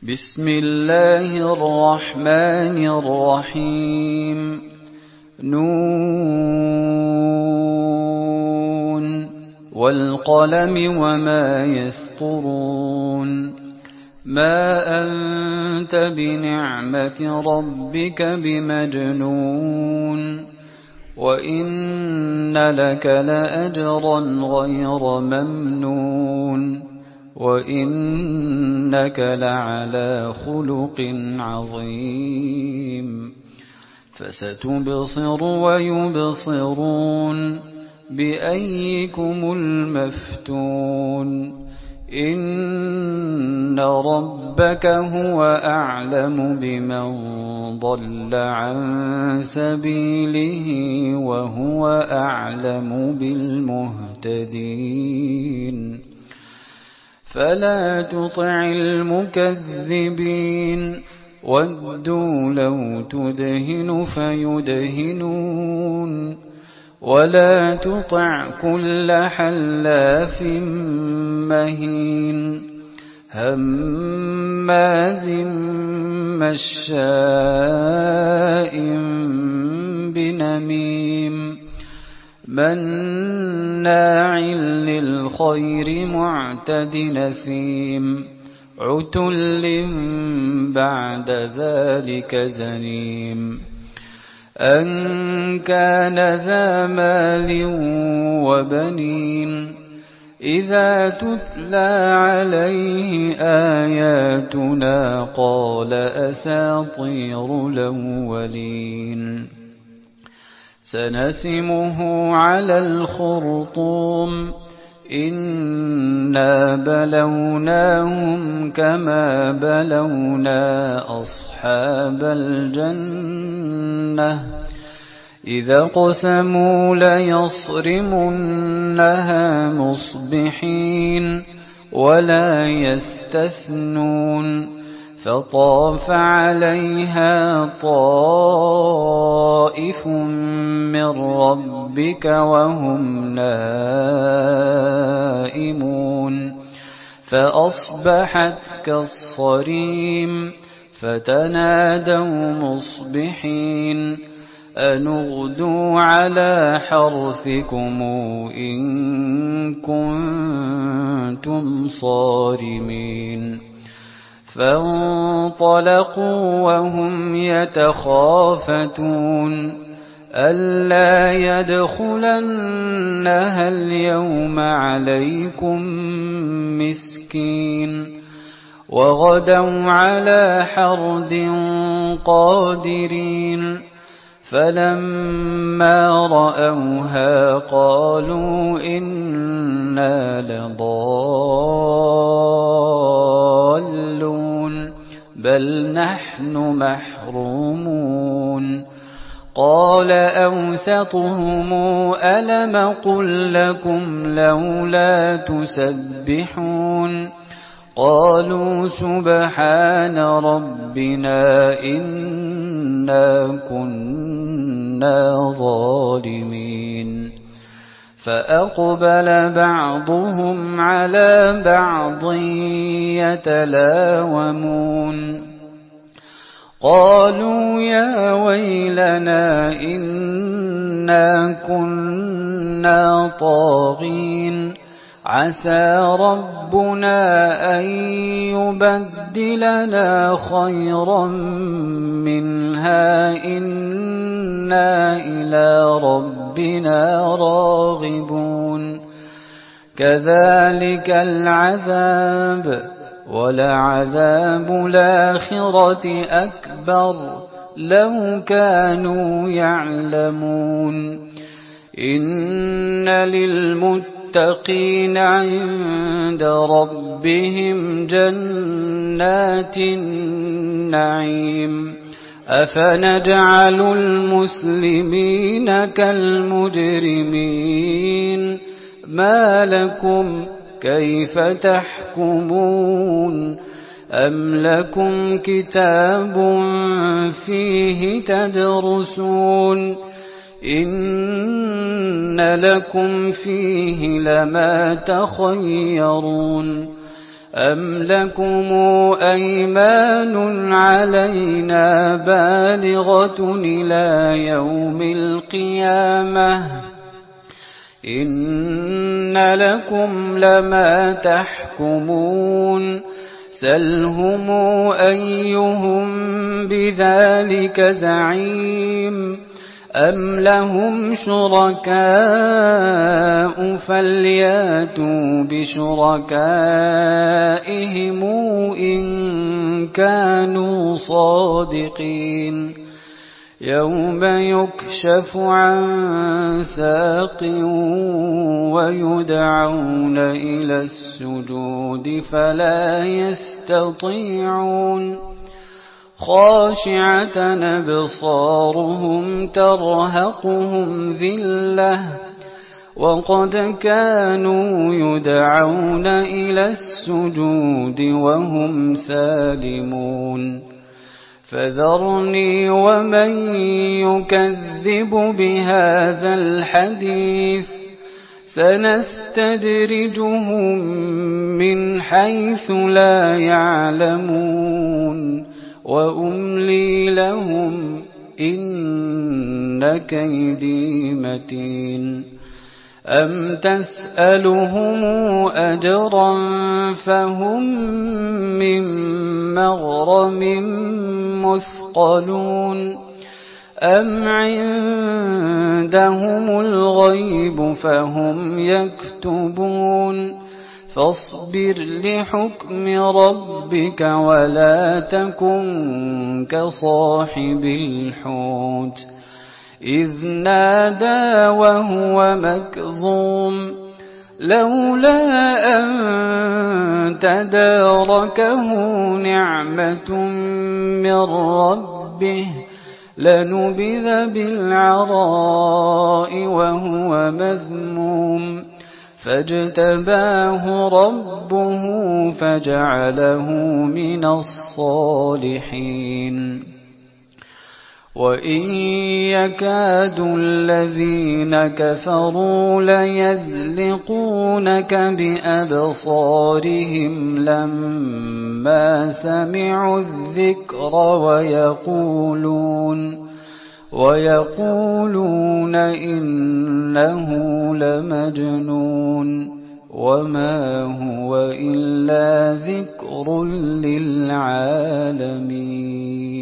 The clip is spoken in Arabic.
بسم الله الرحمن الرحيم نون والقلم وما يسطرون ما أنت بنعمة ربك بمجنون وإن لك لأجرا غير ممنون وإنك لعلى خلق عظيم فستبصر ويبصرون بأيكم المفتون إن ربك هو أعلم بمن ضل عن سبيله وهو أعلم بالمهتدين فلا تطع المكذبين ودوا لو تدهن فيدهنون ولا تطع كل حلاف مهين هماز مشاء بنميم مناع للخير معتد نثيم عتل بعد ذلك زنيم أن كان ذا مال وبنين إذا تتلى عليه آياتنا قال أساطير الأولين سنسمه على الخرطوم إنا بلوناهم كما بلونا أصحاب الجنة إذا قسموا ليصرمنها مصبحين ولا يستثنون فطاف عليها طائف من ربك وهم نائمون فأصبحت كالصريم فتنادوا مصبحين أن اغدوا على حرثكم إن كنتم صارمين فانطلقوا وهم يتخافتون ألا يدخلنها اليوم عليكم مسكين وغدوا على حرد قادرين فلما رأوها قالوا إنا لضالون بل نحن محرومون قال أوسطهم ألم قل لكم لولا تسبحون قالوا سبحان ربنا إنا كنا ظالمين فأقبل بعضهم على بعض يتلاومون قالوا يا ويلنا إنا كنا طاغين عسى ربنا أن يبدلنا خيرا منها إنا إلى ربنا راغبون كذلك العذاب ولعذاب الآخرة أكبر لو كانوا يعلمون إن للمتقين عند ربهم جنات النعيم أفنجعل المسلمين كالمجرمين ما لكم كيف تحكمون أم لكم كتاب فيه تدرسون إن لكم فيه لما تخيرون أم لكم أيمان علينا بالغة إلى يوم القيامة إن لكم لما تحكمون سلهم أيهم بذلك زعيم أم لهم شركاء فلياتوا بشركائهم إن كانوا صادقين يوم يكشف عن ساق ويدعون إلى السجود فلا يستطيعون خاشعة أبصارهم ترهقهم ذلة وقد كانوا يدعون إلى السجود وهم سالمون فذرني ومن يكذب بهذا الحديث سنستدرجهم من حيث لا يعلمون وأملي لهم إن كيدي متين أم تسألهم أجرا فهم من مغرم مثقلون أم عندهم الغيب فهم يكتبون فاصبر لحكم ربك ولا تكن كصاحب الحوت إذ نادى وهو مكظوم لولا أن تداركه نعمة من ربه لنبذ بالعراء وهو مذموم فاجتباه ربه فجعله من الصالحين وإن يكاد الذين كفروا ليزلقونك بأبصارهم لما سمعوا الذكر ويقولون إنه لمجنون وما هو إلا ذكر للعالمين.